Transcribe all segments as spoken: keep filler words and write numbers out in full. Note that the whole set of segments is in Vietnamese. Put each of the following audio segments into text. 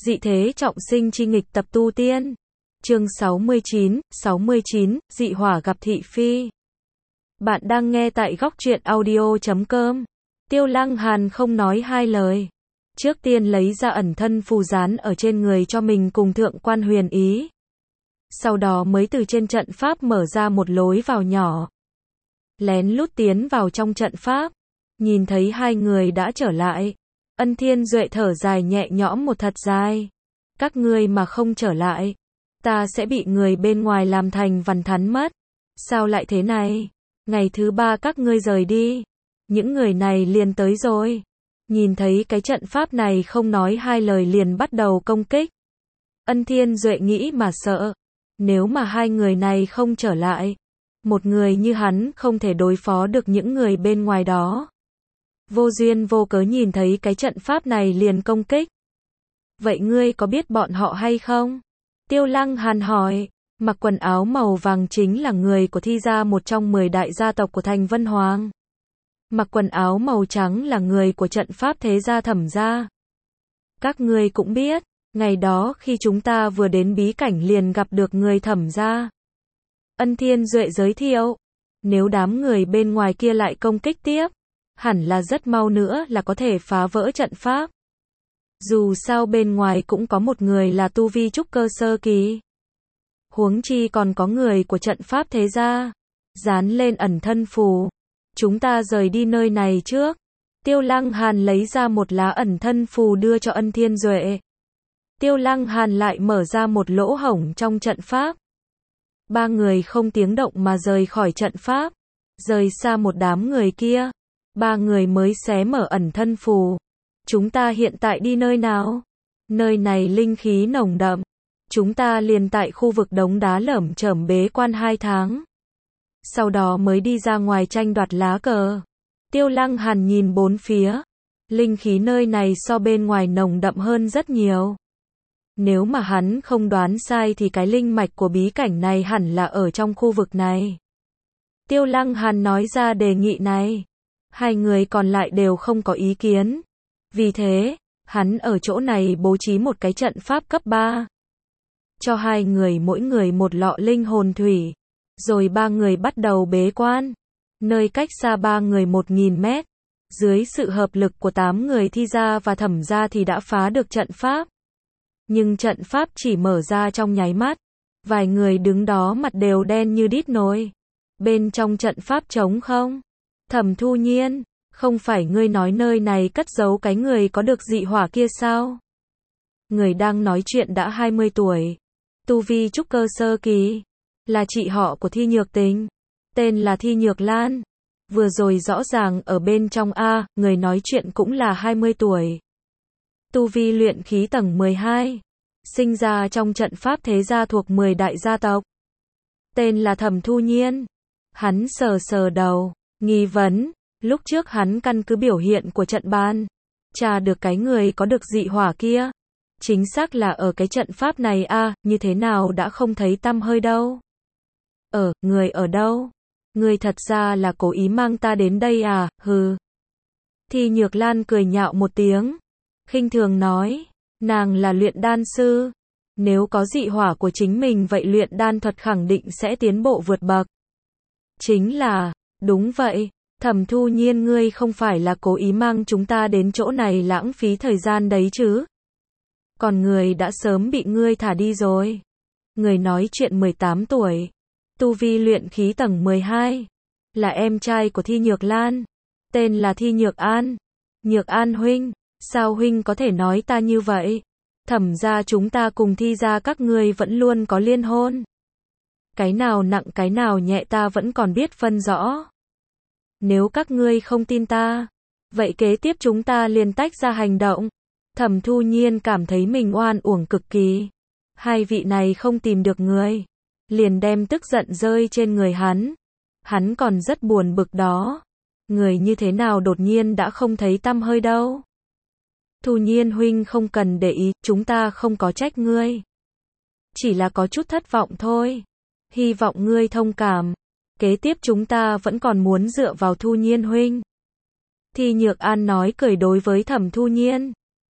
Dị thế trọng sinh chi nghịch tập tu tiên. Chương sáu mươi chín, sáu mươi chín, dị hỏa gặp thị phi. Bạn đang nghe tại góc truyện audio chấm com. Tiêu Lăng Hàn không nói hai lời. Trước tiên lấy ra ẩn thân phù dán ở trên người cho mình cùng thượng quan huyền ý. Sau đó mới từ trên trận pháp mở ra một lối vào nhỏ. Lén lút tiến vào trong trận pháp. Nhìn thấy hai người đã trở lại. Ân Thiên Duệ thở dài nhẹ nhõm một thật dài. Các ngươi mà không trở lại, ta sẽ bị người bên ngoài làm thành vằn thắn mất. Sao lại thế này? Ngày thứ ba các ngươi rời đi, những người này liền tới rồi. Nhìn thấy cái trận pháp này không nói hai lời liền bắt đầu công kích. Ân Thiên Duệ nghĩ mà sợ. Nếu mà hai người này không trở lại, một người như hắn không thể đối phó được những người bên ngoài đó. Vô duyên vô cớ nhìn thấy cái trận pháp này liền công kích. Vậy ngươi có biết bọn họ hay không? Tiêu Lăng Hàn hỏi. Mặc quần áo màu vàng chính là người của Thi gia, một trong mười đại gia tộc của thành Vân Hoàng. Mặc quần áo màu trắng là người của trận pháp thế gia Thẩm gia. Các ngươi cũng biết, ngày đó khi chúng ta vừa đến bí cảnh liền gặp được người Thẩm gia. Ân Thiên Duệ giới thiệu. Nếu đám người bên ngoài kia lại công kích tiếp, hẳn là rất mau nữa là có thể phá vỡ trận pháp. Dù sao bên ngoài cũng có một người là tu vi trúc cơ sơ kỳ. Huống chi còn có người của trận pháp thế gia. Dán lên ẩn thân phù. Chúng ta rời đi nơi này trước. Tiêu Lăng Hàn lấy ra một lá ẩn thân phù đưa cho Ân Thiên Duệ. Tiêu Lăng Hàn lại mở ra một lỗ hổng trong trận pháp. Ba người không tiếng động mà rời khỏi trận pháp. Rời xa một đám người kia. Ba người mới xé mở ẩn thân phù. Chúng ta hiện tại đi nơi nào? Nơi này linh khí nồng đậm. Chúng ta liền tại khu vực đống đá lởm chởm bế quan hai tháng. Sau đó mới đi ra ngoài tranh đoạt lá cờ. Tiêu Lăng Hàn nhìn bốn phía. Linh khí nơi này so bên ngoài nồng đậm hơn rất nhiều. Nếu mà hắn không đoán sai thì cái linh mạch của bí cảnh này hẳn là ở trong khu vực này. Tiêu Lăng Hàn nói ra đề nghị này. Hai người còn lại đều không có ý kiến. Vì thế, hắn ở chỗ này bố trí một cái trận pháp cấp ba. Cho hai người mỗi người một lọ linh hồn thủy. Rồi ba người bắt đầu bế quan. Nơi cách xa ba người một nghìn mét. Dưới sự hợp lực của tám người Thi gia và Thẩm gia thì đã phá được trận pháp. Nhưng trận pháp chỉ mở ra trong nháy mắt. Vài người đứng đó mặt đều đen như đít nồi. Bên trong trận pháp trống không? Thẩm Thu Nhiên, không phải ngươi nói nơi này cất giấu cái người có được dị hỏa kia sao? Người đang nói chuyện đã hai mươi tuổi. Tu vi trúc cơ sơ kỳ. Là chị họ của Thi Nhược Tình. Tên là Thi Nhược Lan. Vừa rồi rõ ràng ở bên trong A, người nói chuyện cũng là hai mươi tuổi. Tu vi luyện khí tầng mười hai. Sinh ra trong trận pháp thế gia thuộc mười đại gia tộc. Tên là Thẩm Thu Nhiên. Hắn sờ sờ đầu. Nghi vấn, lúc trước hắn căn cứ biểu hiện của trận bàn, tra được cái người có được dị hỏa kia. Chính xác là ở cái trận pháp này a, à, như thế nào đã không thấy tăm hơi đâu. Ở, người ở đâu? Người thật ra là cố ý mang ta đến đây à, hừ. Thi Nhược Lan cười nhạo một tiếng, khinh thường nói, nàng là luyện đan sư. Nếu có dị hỏa của chính mình vậy luyện đan thuật khẳng định sẽ tiến bộ vượt bậc. Chính là... Đúng vậy, Thẩm Thu Nhiên ngươi không phải là cố ý mang chúng ta đến chỗ này lãng phí thời gian đấy chứ? Còn người đã sớm bị ngươi thả đi rồi. Người nói chuyện mười tám tuổi, tu vi luyện khí tầng mười hai, là em trai của Thi Nhược Lan, tên là Thi Nhược An. Nhược An huynh, sao huynh có thể nói ta như vậy? Thẩm gia chúng ta cùng Thi gia các ngươi vẫn luôn có liên hôn. Cái nào nặng cái nào nhẹ ta vẫn còn biết phân rõ. Nếu các ngươi không tin ta, vậy kế tiếp chúng ta liền tách ra hành động. Thẩm Thu Nhiên cảm thấy mình oan uổng cực kỳ. Hai vị này không tìm được người, liền đem tức giận rơi trên người hắn. Hắn còn rất buồn bực đó. Người như thế nào đột nhiên đã không thấy tăm hơi đâu. Thu Nhiên huynh không cần để ý, chúng ta không có trách ngươi. Chỉ là có chút thất vọng thôi. Hy vọng ngươi thông cảm. Kế tiếp chúng ta vẫn còn muốn dựa vào Thu Nhiên huynh. Thi Nhược An nói cười đối với Thẩm Thu Nhiên.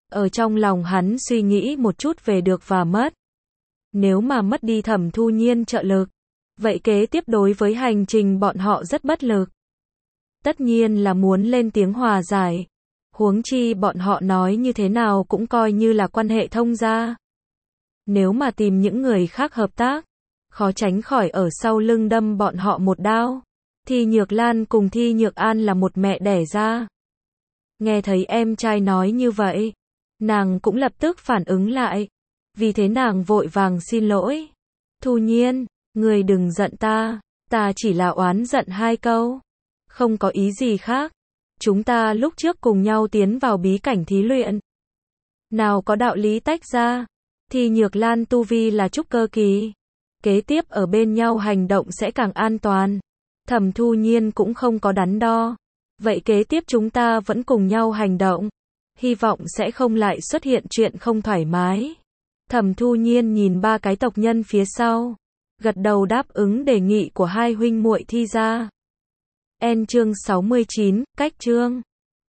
Ở trong lòng hắn suy nghĩ một chút về được và mất. Nếu mà mất đi Thẩm Thu Nhiên trợ lực, vậy kế tiếp đối với hành trình bọn họ rất bất lực. Tất nhiên là muốn lên tiếng hòa giải. Huống chi bọn họ nói như thế nào cũng coi như là quan hệ thông gia. Nếu mà tìm những người khác hợp tác, khó tránh khỏi ở sau lưng đâm bọn họ một đao. Thi Nhược Lan cùng Thi Nhược An là một mẹ đẻ ra. Nghe thấy em trai nói như vậy, nàng cũng lập tức phản ứng lại. Vì thế nàng vội vàng xin lỗi. Thu Nhiên, người đừng giận ta, ta chỉ là oán giận hai câu. Không có ý gì khác. Chúng ta lúc trước cùng nhau tiến vào bí cảnh thí luyện. Nào có đạo lý tách ra. Thi Nhược Lan tu vi là trúc cơ kỳ. Kế tiếp ở bên nhau hành động sẽ càng an toàn. Thẩm Thu Nhiên cũng không có đắn đo. Vậy kế tiếp chúng ta vẫn cùng nhau hành động. Hy vọng sẽ không lại xuất hiện chuyện không thoải mái. Thẩm Thu Nhiên nhìn ba cái tộc nhân phía sau. Gật đầu đáp ứng đề nghị của hai huynh muội Thi gia. En chương sáu mươi chín, cách chương.